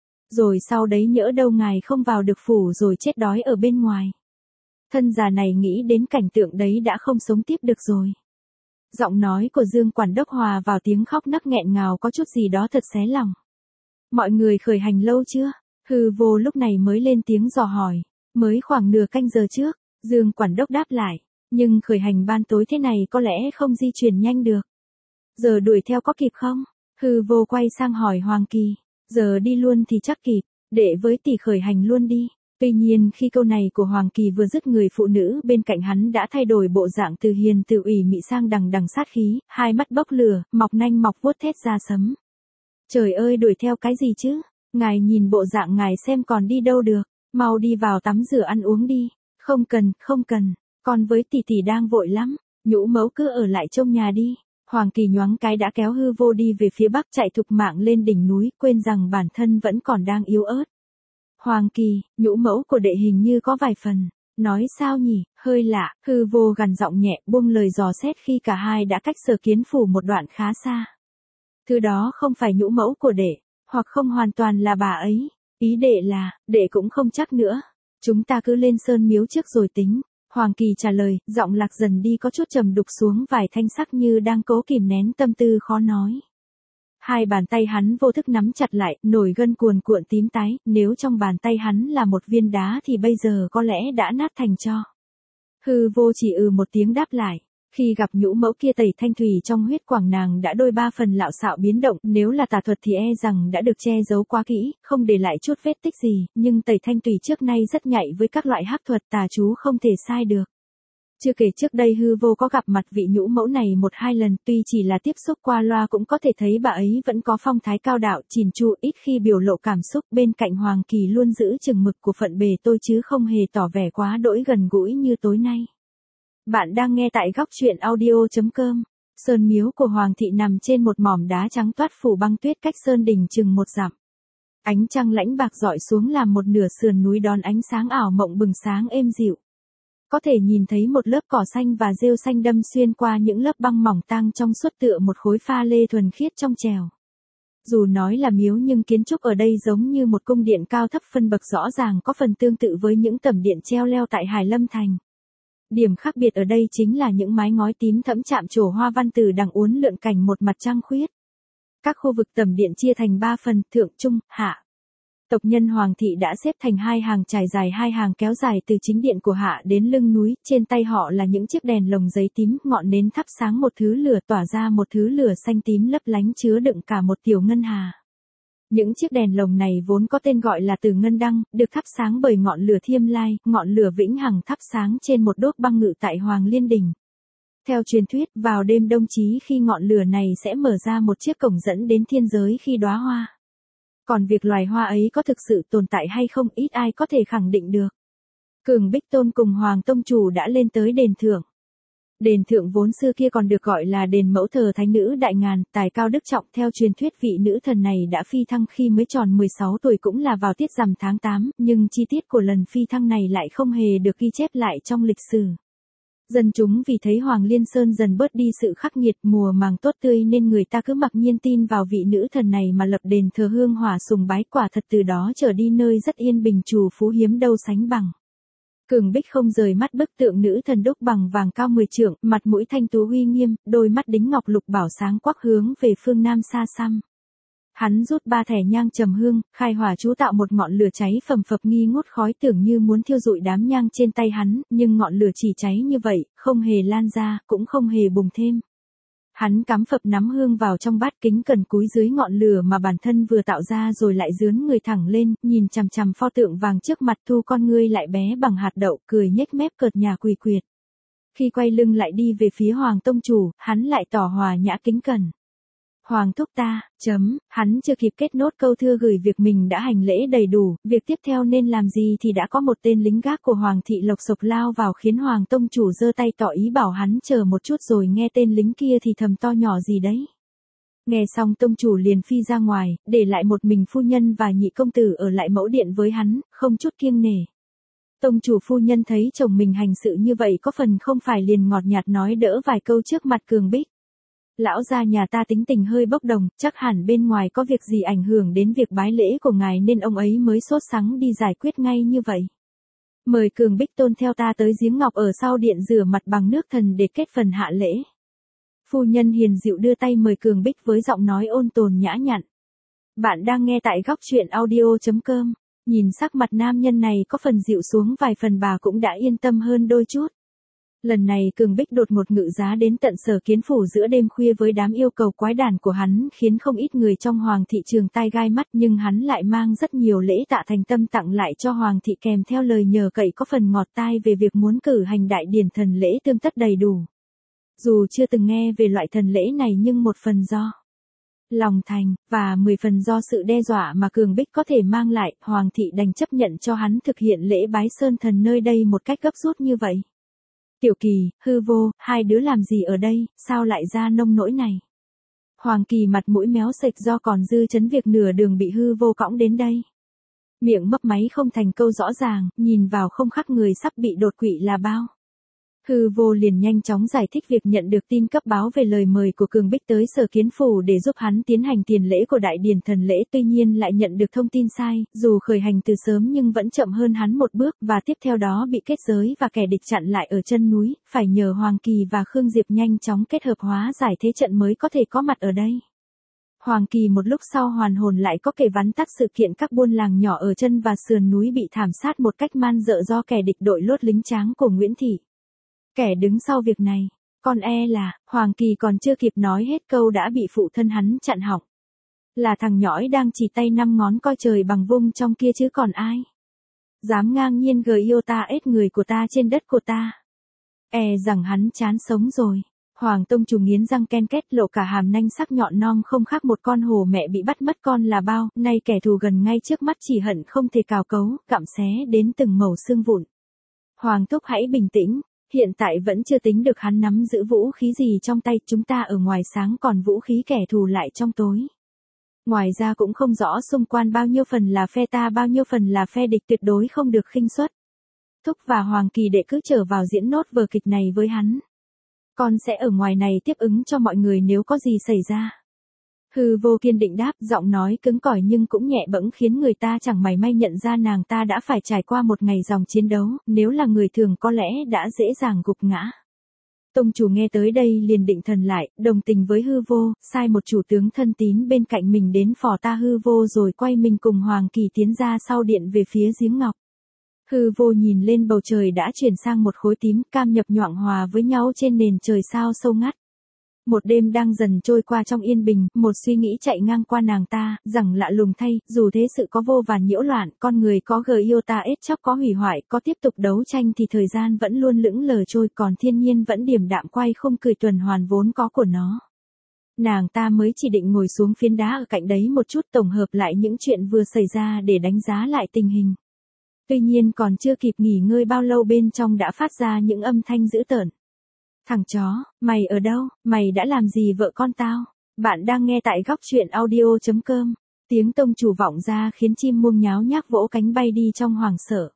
Speaker 1: Rồi sau đấy nhỡ đâu ngài không vào được phủ rồi chết đói ở bên ngoài. Thân già này nghĩ đến cảnh tượng đấy đã không sống tiếp được rồi. Giọng nói của Dương quản đốc hòa vào tiếng khóc nấc nghẹn ngào có chút gì đó thật xé lòng. Mọi người khởi hành lâu chưa? Hư Vô lúc này mới lên tiếng dò hỏi. Mới khoảng nửa canh giờ trước, Dương quản đốc đáp lại. Nhưng khởi hành ban tối thế này có lẽ không di chuyển nhanh được. Giờ đuổi theo có kịp không? Hư Vô quay sang hỏi Hoàng Kỳ. Giờ đi luôn thì chắc kịp, để với tỷ khởi hành luôn đi. Tuy nhiên khi câu này của Hoàng Kỳ vừa dứt người phụ nữ bên cạnh hắn đã thay đổi bộ dạng từ hiền từ ủy mị sang đằng đằng sát khí, hai mắt bốc lửa, mọc nanh mọc vuốt thét ra sấm. Trời ơi đuổi theo cái gì chứ? Ngài nhìn bộ dạng ngài xem còn đi đâu được, mau đi vào tắm rửa ăn uống đi. Không cần, con với tỷ tỷ đang vội lắm, Nhũ Mẫu cứ ở lại trong nhà đi. Hoàng Kỳ nhoáng cái đã kéo Hư Vô đi về phía bắc chạy thục mạng lên đỉnh núi, quên rằng bản thân vẫn còn đang yếu ớt. Hoàng Kỳ, Nhũ Mẫu của đệ hình như có vài phần. Nói sao nhỉ, hơi lạ, Hư Vô gằn giọng nhẹ buông lời dò xét khi cả hai đã cách Sở Kiến phủ một đoạn khá xa. Thứ đó không phải Nhũ Mẫu của đệ, hoặc không hoàn toàn là bà ấy. Ý đệ là, đệ cũng không chắc nữa. Chúng ta cứ lên sơn miếu trước rồi tính. Hoàng Kỳ trả lời, giọng lạc dần đi có chút trầm đục xuống vài thanh sắc như đang cố kìm nén tâm tư khó nói. Hai bàn tay hắn vô thức nắm chặt lại, nổi gân cuồn cuộn tím tái, nếu trong bàn tay hắn là một viên đá thì bây giờ có lẽ đã nát thành tro. Hư Vô chỉ một tiếng đáp lại. Khi gặp Nhũ Mẫu kia tẩy thanh thủy trong huyết quảng nàng đã đôi ba phần lạo xạo biến động, nếu là tà thuật thì e rằng đã được che giấu quá kỹ, không để lại chút vết tích gì, nhưng tẩy thanh thủy trước nay rất nhạy với các loại hắc thuật tà chú không thể sai được. Chưa kể trước đây Hư Vô có gặp mặt vị Nhũ Mẫu này một hai lần, tuy chỉ là tiếp xúc qua loa cũng có thể thấy bà ấy vẫn có phong thái cao đạo, chỉn chu, ít khi biểu lộ cảm xúc, bên cạnh Hoàng Kỳ luôn giữ chừng mực của phận bề tôi chứ không hề tỏ vẻ quá đỗi gần gũi như tối nay. Bạn đang nghe tại góc truyện audio.com. Sơn miếu của Hoàng thị nằm trên một mỏm đá trắng toát phủ băng tuyết cách sơn đỉnh chừng 1 dặm. Ánh trăng lãnh bạc rọi xuống làm một nửa sườn núi đón ánh sáng ảo mộng bừng sáng êm dịu. Có thể nhìn thấy một lớp cỏ xanh và rêu xanh đâm xuyên qua những lớp băng mỏng tang trong suốt tựa một khối pha lê thuần khiết trong trèo. Dù nói là miếu nhưng kiến trúc ở đây giống như một cung điện cao thấp phân bậc rõ ràng có phần tương tự với những tầm điện treo leo tại Hải Lâm Thành. Điểm khác biệt ở đây chính là những mái ngói tím thẫm chạm trổ hoa văn từ đằng uốn lượn cảnh một mặt trăng khuyết. Các khu vực tầm điện chia thành 3 phần, thượng, trung, hạ. Tộc nhân Hoàng thị đã xếp thành 2 hàng trải dài 2 hàng kéo dài từ chính điện của hạ đến lưng núi, trên tay họ là những chiếc đèn lồng giấy tím, ngọn nến thắp sáng một thứ lửa tỏa ra một thứ lửa xanh tím lấp lánh chứa đựng cả một tiểu ngân hà. Những chiếc đèn lồng này vốn có tên gọi là Từ Ngân Đăng, được thắp sáng bởi ngọn lửa Thiêm Lai, ngọn lửa vĩnh hằng thắp sáng trên một đốt băng ngự tại Hoàng Liên Đỉnh. Theo truyền thuyết, vào đêm đông chí khi ngọn lửa này sẽ mở ra một chiếc cổng dẫn đến thiên giới khi đóa hoa. Còn việc loài hoa ấy có thực sự tồn tại hay không ít ai có thể khẳng định được. Cường Bích Tôn cùng Hoàng Tông Chủ đã lên tới đền thượng. Đền thượng vốn xưa kia còn được gọi là đền mẫu thờ thánh nữ Đại Ngàn, tài cao đức trọng. Theo truyền thuyết vị nữ thần này đã phi thăng khi mới tròn 16 tuổi, cũng là vào tiết rằm tháng 8, nhưng chi tiết của lần phi thăng này lại không hề được ghi chép lại trong lịch sử. Dân chúng vì thấy Hoàng Liên Sơn dần bớt đi sự khắc nghiệt, mùa màng tốt tươi, nên người ta cứ mặc nhiên tin vào vị nữ thần này mà lập đền thờ hương hỏa sùng bái. Quả thật từ đó trở đi nơi rất yên bình trù phú hiếm đâu sánh bằng. Cường Bích không rời mắt bức tượng nữ thần đúc bằng vàng cao 10 trượng, mặt mũi thanh tú uy nghiêm, đôi mắt đính ngọc lục bảo sáng quắc hướng về phương nam xa xăm. Hắn rút 3 thẻ nhang trầm hương, khai hỏa chú tạo một ngọn lửa cháy phầm phập nghi ngút khói, tưởng như muốn thiêu rụi đám nhang trên tay hắn, nhưng ngọn lửa chỉ cháy như vậy, không hề lan ra, cũng không hề bùng thêm. Hắn cắm phập nắm hương vào trong bát, kính cẩn cúi dưới ngọn lửa mà bản thân vừa tạo ra, rồi lại dướn người thẳng lên, nhìn chằm chằm pho tượng vàng trước mặt, thu con ngươi lại bé bằng hạt đậu, cười nhếch mép cợt nhả quỳ quyệt. Khi quay lưng lại đi về phía Hoàng tông chủ, hắn lại tỏ hòa nhã kính cẩn. Hoàng thúc ta, hắn chưa kịp kết nốt câu thưa gửi việc mình đã hành lễ đầy đủ, việc tiếp theo nên làm gì thì đã có một tên lính gác của Hoàng thị lộc sộc lao vào, khiến Hoàng tông chủ giơ tay tỏ ý bảo hắn chờ một chút, rồi nghe tên lính kia thì thầm to nhỏ gì đấy. Nghe xong tông chủ liền phi ra ngoài, để lại một mình phu nhân và nhị công tử ở lại mẫu điện với hắn, không chút kiêng nể. Tông chủ phu nhân thấy chồng mình hành sự như vậy có phần không phải, liền ngọt nhạt nói đỡ vài câu trước mặt Cường Bích. Lão gia nhà ta tính tình hơi bốc đồng, chắc hẳn bên ngoài có việc gì ảnh hưởng đến việc bái lễ của ngài nên ông ấy mới sốt sắng đi giải quyết ngay như vậy. Mời Cường Bích tôn theo ta tới giếng ngọc ở sau điện rửa mặt bằng nước thần để kết phần hạ lễ. Phu nhân hiền dịu đưa tay mời Cường Bích với giọng nói ôn tồn nhã nhặn. Bạn đang nghe tại góc truyện audio.com. Nhìn sắc mặt nam nhân này có phần dịu xuống vài phần, bà cũng đã yên tâm hơn đôi chút. Lần này Cường Bích đột ngột ngự giá đến tận Sở Kiến phủ giữa đêm khuya với đám yêu cầu quái đản của hắn, khiến không ít người trong Hoàng thị trường tai gai mắt, nhưng hắn lại mang rất nhiều lễ tạ thành tâm tặng lại cho Hoàng thị, kèm theo lời nhờ cậy có phần ngọt tai về việc muốn cử hành đại điển thần lễ tương tất đầy đủ. Dù chưa từng nghe về loại thần lễ này, nhưng một phần do lòng thành, và 10 phần do sự đe dọa mà Cường Bích có thể mang lại, Hoàng thị đành chấp nhận cho hắn thực hiện lễ bái sơn thần nơi đây một cách gấp rút như vậy. Tiểu Kỳ, Hư Vô, hai đứa làm gì ở đây, sao lại ra nông nỗi này? Hoàng Kỳ mặt mũi méo sệch do còn dư chấn việc nửa đường bị Hư Vô cõng đến đây. Miệng mấp máy không thành câu rõ ràng, nhìn vào không khác người sắp bị đột quỵ là bao. Hư Vô liền nhanh chóng giải thích việc nhận được tin cấp báo về lời mời của Cường Bích tới Sở Kiến phủ để giúp hắn tiến hành tiền lễ của đại điển thần lễ, tuy nhiên lại nhận được thông tin sai, dù khởi hành từ sớm nhưng vẫn chậm hơn hắn một bước, và tiếp theo đó bị kết giới và kẻ địch chặn lại ở chân núi, phải nhờ Hoàng Kỳ và Khương Diệp nhanh chóng kết hợp hóa giải thế trận mới có thể có mặt ở đây. Hoàng Kỳ một lúc sau hoàn hồn lại có kể vắn tắt sự kiện các buôn làng nhỏ ở chân và sườn núi bị thảm sát một cách man dợ do kẻ địch đội lốt lính tráng của Nguyễn Thị. Kẻ đứng sau việc này, con là, Hoàng Kỳ còn chưa kịp nói hết câu đã bị phụ thân hắn chặn họng. Là thằng nhõi đang chỉ tay 5 ngón coi trời bằng vung trong kia chứ còn ai. Dám ngang nhiên gờ yêu ta ết người của ta trên đất của ta. Rằng hắn chán sống rồi. Hoàng tông chủ nghiến răng ken két, lộ cả hàm nanh sắc nhọn non không khác một con hổ mẹ bị bắt mất con là bao, nay kẻ thù gần ngay trước mắt chỉ hận không thể cào cấu, cặm xé đến từng mẩu xương vụn. Hoàng thúc hãy bình tĩnh. Hiện tại vẫn chưa tính được hắn nắm giữ vũ khí gì trong tay, chúng ta ở ngoài sáng còn vũ khí kẻ thù lại trong tối. Ngoài ra cũng không rõ xung quanh bao nhiêu phần là phe ta bao nhiêu phần là phe địch, tuyệt đối không được khinh suất. Thúc và Hoàng Kỳ đệ cứ trở vào diễn nốt vở kịch này với hắn. Con sẽ ở ngoài này tiếp ứng cho mọi người nếu có gì xảy ra. Hư Vô kiên định đáp, giọng nói cứng cỏi nhưng cũng nhẹ bẫng, khiến người ta chẳng mảy may nhận ra nàng ta đã phải trải qua một ngày dòng chiến đấu, nếu là người thường có lẽ đã dễ dàng gục ngã. Tông chủ nghe tới đây liền định thần lại, đồng tình với Hư Vô, sai một chủ tướng thân tín bên cạnh mình đến phò ta Hư Vô, rồi quay mình cùng Hoàng Kỳ tiến ra sau điện về phía giếng ngọc. Hư Vô nhìn lên bầu trời đã chuyển sang một khối tím cam nhập nhoạng hòa với nhau trên nền trời sao sâu ngắt. Một đêm đang dần trôi qua trong yên bình, một suy nghĩ chạy ngang qua nàng ta, rằng lạ lùng thay, dù thế sự có vô vàn nhiễu loạn, con người có gờ yêu ta ết chóc có hủy hoại, có tiếp tục đấu tranh thì thời gian vẫn luôn lững lờ trôi, còn thiên nhiên vẫn điềm đạm quay khung cười tuần hoàn vốn có của nó. Nàng ta mới chỉ định ngồi xuống phiến đá ở cạnh đấy một chút, tổng hợp lại những chuyện vừa xảy ra để đánh giá lại tình hình. Tuy nhiên còn chưa kịp nghỉ ngơi bao lâu, bên trong đã phát ra những âm thanh dữ tợn. Thằng chó, mày ở đâu, mày đã làm gì vợ con tao? Bạn đang nghe tại góc chuyện audio.com. Tiếng tông chủ vọng ra khiến chim muông nháo nhác vỗ cánh bay đi trong hoảng sợ.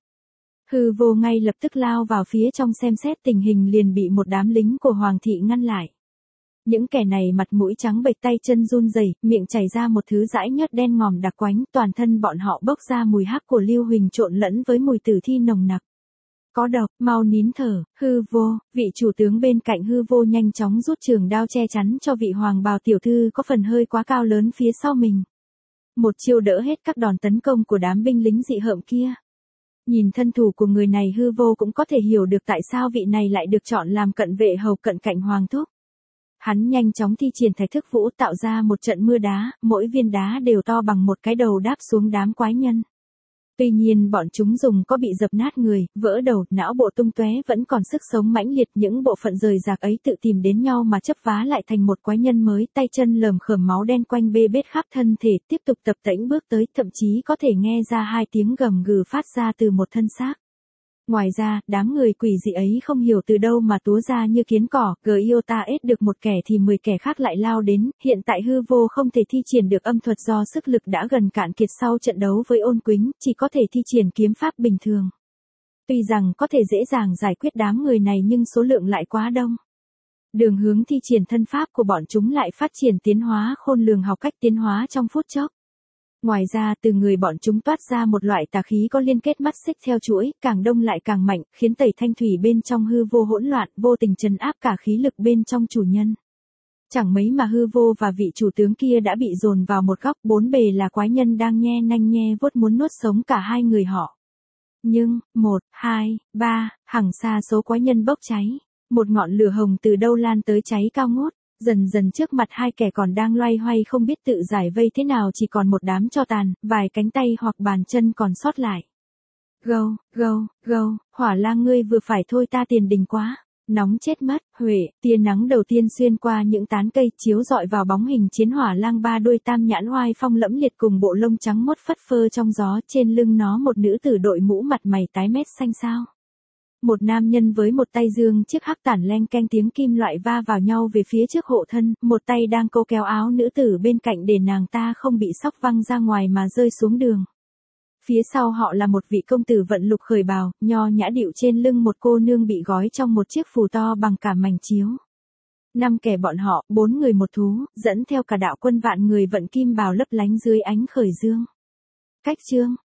Speaker 1: Hư vô ngay lập tức lao vào phía trong xem xét tình hình, liền bị một đám lính của Hoàng thị ngăn lại. Những kẻ này mặt mũi trắng bệch, tay chân run rẩy, miệng chảy ra một thứ dãi nhớt đen ngòm đặc quánh, toàn thân bọn họ bốc ra mùi hắc của Lưu Huỳnh trộn lẫn với mùi tử thi nồng nặc. Có độc, mau nín thở. Hư vô, vị chủ tướng bên cạnh Hư vô nhanh chóng rút trường đao che chắn cho vị hoàng bào tiểu thư có phần hơi quá cao lớn phía sau mình. Một chiêu đỡ hết các đòn tấn công của đám binh lính dị hợm kia. Nhìn thân thủ của người này, Hư vô cũng có thể hiểu được tại sao vị này lại được chọn làm cận vệ hầu cận cạnh hoàng thúc. Hắn nhanh chóng thi triển thạch thức vũ, tạo ra một trận mưa đá, mỗi viên đá đều to bằng một cái đầu đáp xuống đám quái nhân. Tuy nhiên bọn chúng dùng có bị dập nát người, vỡ đầu, não bộ tung tóe vẫn còn sức sống mãnh liệt, những bộ phận rời rạc ấy tự tìm đến nhau mà chấp vá lại thành một quái nhân mới, tay chân lởm khởm máu đen quanh bê bết khắp thân thể, tiếp tục tập tễnh bước tới, thậm chí có thể nghe ra hai tiếng gầm gừ phát ra từ một thân xác. Ngoài ra, đám người quỷ dị ấy không hiểu từ đâu mà túa ra như kiến cỏ, Giota ết được một kẻ thì 10 kẻ khác lại lao đến, hiện tại Hư vô không thể thi triển được âm thuật do sức lực đã gần cạn kiệt sau trận đấu với Ôn Quýnh, chỉ có thể thi triển kiếm pháp bình thường. Tuy rằng có thể dễ dàng giải quyết đám người này nhưng số lượng lại quá đông. Đường hướng thi triển thân pháp của bọn chúng lại phát triển tiến hóa khôn lường, học cách tiến hóa trong phút chốc. Ngoài ra, từ người bọn chúng toát ra một loại tà khí có liên kết mắt xích theo chuỗi, càng đông lại càng mạnh, khiến tẩy thanh thủy bên trong Hư vô hỗn loạn, vô tình trấn áp cả khí lực bên trong chủ nhân. Chẳng mấy mà Hư vô và vị chủ tướng kia đã bị dồn vào một góc, bốn bề là quái nhân đang nhe nanh nhe vuốt muốn nuốt sống cả hai người họ. Nhưng, 1, 2, 3, hằng xa số quái nhân bốc cháy. Một ngọn lửa hồng từ đâu lan tới cháy cao ngút. Dần dần trước mặt hai kẻ còn đang loay hoay không biết tự giải vây thế nào chỉ còn một đám tro tàn, vài cánh tay hoặc bàn chân còn sót lại. Gâu, Hỏa Lang ngươi vừa phải thôi, ta tiền đình quá. Nóng chết mất. Huệ, tia nắng đầu tiên xuyên qua những tán cây chiếu rọi vào bóng hình chiến Hỏa Lang ba đuôi tam nhãn oai phong lẫm liệt cùng bộ lông trắng mốt phất phơ trong gió, trên lưng nó một nữ tử đội mũ mặt mày tái mét xanh xao. Một nam nhân với một tay dương chiếc hắc tản leng keng, tiếng kim loại va vào nhau về phía trước hộ thân, một tay đang câu kéo áo nữ tử bên cạnh để nàng ta không bị xóc văng ra ngoài mà rơi xuống đường. Phía sau họ là một vị công tử vận lục khởi bào, nho nhã điệu trên lưng một cô nương bị gói trong một chiếc phù to bằng cả mảnh chiếu. 5 kẻ bọn họ, 4 người một thú, dẫn theo cả đạo quân vạn người vận kim bào lấp lánh dưới ánh khởi dương. Cách chương,